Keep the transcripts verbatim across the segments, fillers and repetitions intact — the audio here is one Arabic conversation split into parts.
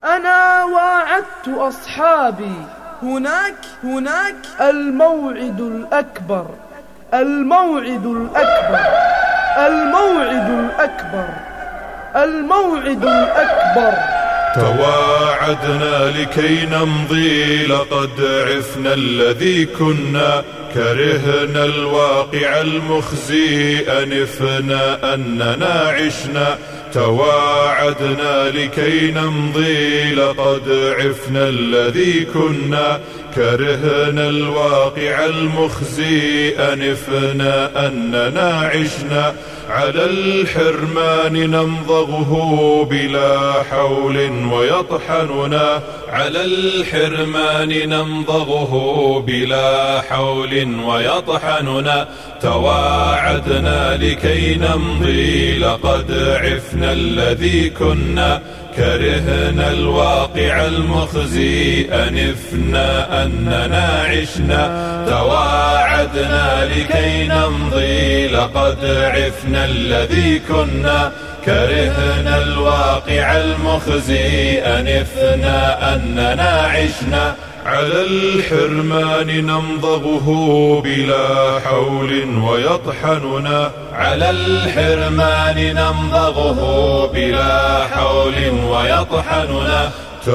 أنا واعدت أصحابي هناك هناك الموعد الأكبر، الموعد الأكبر، الموعد الأكبر، الموعد الأكبر. تواعدنا لكي نمضي، لقد عفنا الذي كنا، كرهنا الواقع المخزي، أنفنا أننا عشنا. تواعدنا لكي نمضي، لقد عفنا الذي كنا، كرهنا الواقع المخزي، أنفنا أننا عشنا. على الحرمان نمضغه بلا حول ويطحننا، على الحرمان نمضغه بلا حول ويطحننا. تواعدنا لكي نمضي، لقد عفنا الذي كنا، كرهنا الواقع المخزي، أنفنا أننا عشنا. تواعدنا لكي نمضي، لقد عفنا الذي كنا، كرهنا الواقع المخزي، أنفنا أننا عشنا. على الحرمان نمضغه بلا حول ويطحننا، على الحرمان نمضغه بلا حول ويطحننا.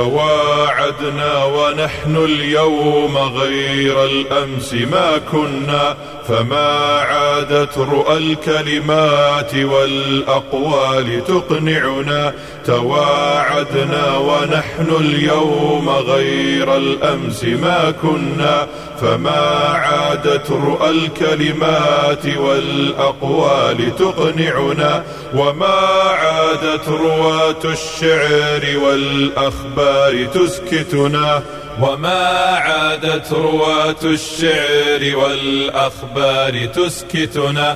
تواعدنا ونحن اليوم غير الأمس ما كنا، فما عادت رؤى الكلمات والأقوال تقنعنا. تواعدنا ونحن اليوم غير الأمس ما كنا، فما عادت رؤى الكلمات والأقوال تقنعنا. وما عادت رواة الشعر والأخبار تسكتنا، وما عادت رواة الشعر والأخبار تسكتنا.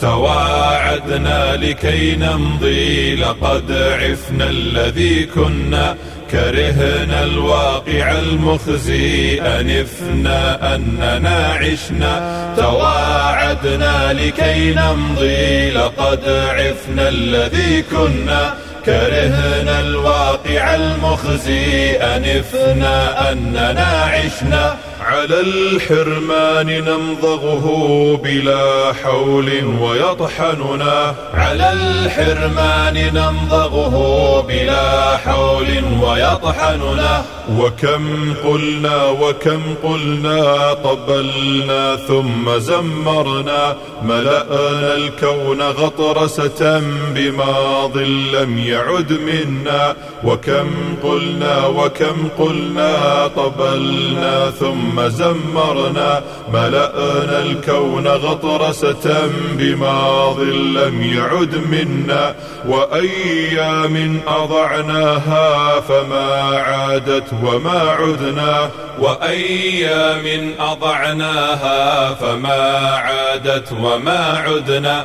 تواعدنا لكي نمضي، لقد عفنا الذي كنا، كرهنا الواقع المخزي، أنفنا أننا عشنا. تواعدنا لكي نمضي، لقد عفنا الذي كنا، كرهنا الواقع المخزي، أنفنا أننا عشنا. على الحرمان نمضغه بلا حول ويطحننا، على الحرمان نمضغه بلا حول ويطحننا. وكم قلنا وكم قلنا، طبلنا ثم زمرنا، ملأنا الكون غطرسة بماض لم يعد منا. وكم قلنا وكم قلنا، طبلنا ثم زمرنا، ملأنا الكون غطرسة بماض لم يعد منا. وأيام أضعناها فما عادت وما عدنا، وأيام أضعناها فما عادت وما عدنا.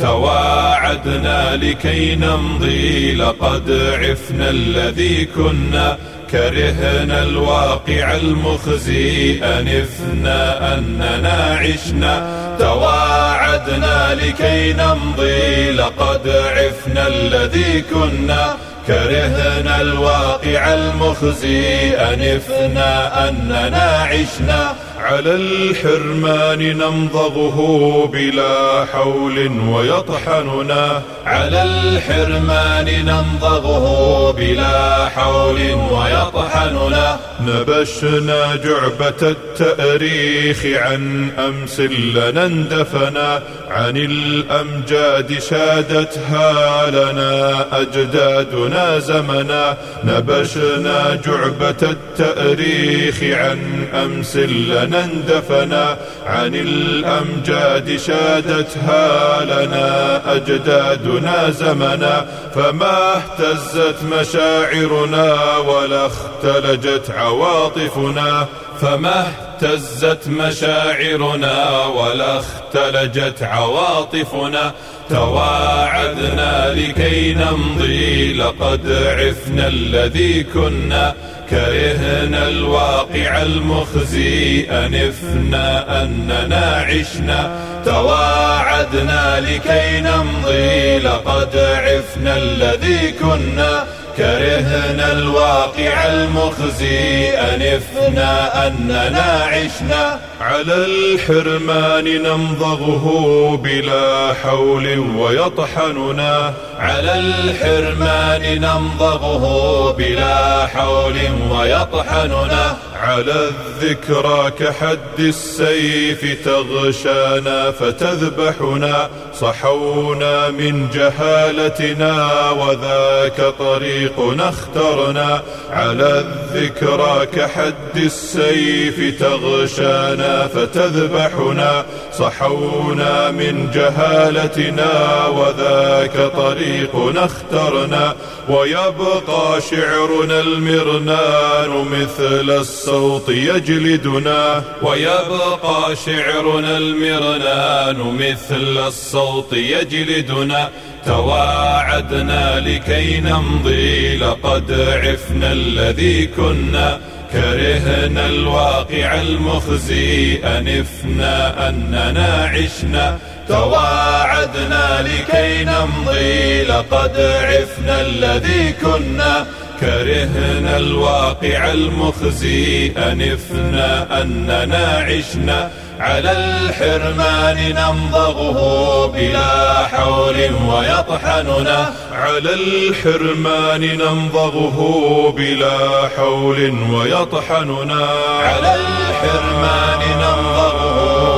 تواعدنا لكي نمضي، لقد عفنا الذي كنا، كرهنا الواقع المخزي، أنفنا أننا عشنا. تواعدنا لكي نمضي، لقد عفنا الذي كنا، كرهنا الواقع المخزي، أنفنا أننا عشنا. على الحرمان نمضغه بلا حول ويطحننا، على الحرمان نمضغه بلا حول ويطحننا. نبشنا جعبة التأريخ عن أمس لنا اندفنا، عن الأمجاد شادتها لنا أجدادنا زمنا. نبشنا جعبة التأريخ عن أمس لنا اندفنا، عن الأمجاد شادتها لنا أجدادنا زمنا. فما اهتزت مشاعرنا ولا اختلجت عواطفنا، فما اهتزت مشاعرنا ولا اختلجت عواطفنا. تواعدنا لكي نمضي، لقد عفنا الذي كنا، كرهنا الواقع المخزي، أنفنا أننا عشنا. تواعدنا لكي نمضي، لقد عفنا الذي كنا، كرهنا الواقع المخزي أنفنا أننا عشنا على الحرمان نمضغه بلا حول ويطحننا على الحرمان نمضغه بلا حول ويطحننا على الذكرى كحد السيف تغشانا فتذبحنا صحونا من جهالتنا وذاك طريقنا اخترنا على الذكرى كحد السيف تغشانا فتذبحنا صحونا من جهالتنا وذاك طريقنا اخترنا ويبقى شعرنا المرنان مثل الصوت يجلدنا ويبقى شعرنا المرنان مثل الصوت يجلدنا تواعدنا لكي نمضي لقد عفنا الذي كنا كرهنا الواقع المخزي أنفنا أننا عشنا تواعدنا لكي نمضي لقد عفنا الذي كنا كرهنا الواقع المخزي أنفنا أننا عشنا على الحرمان نمضغه بلا حول ويطحننا على الحرمان نمضغه بلا حول ويطحننا على الحرمان نمضغه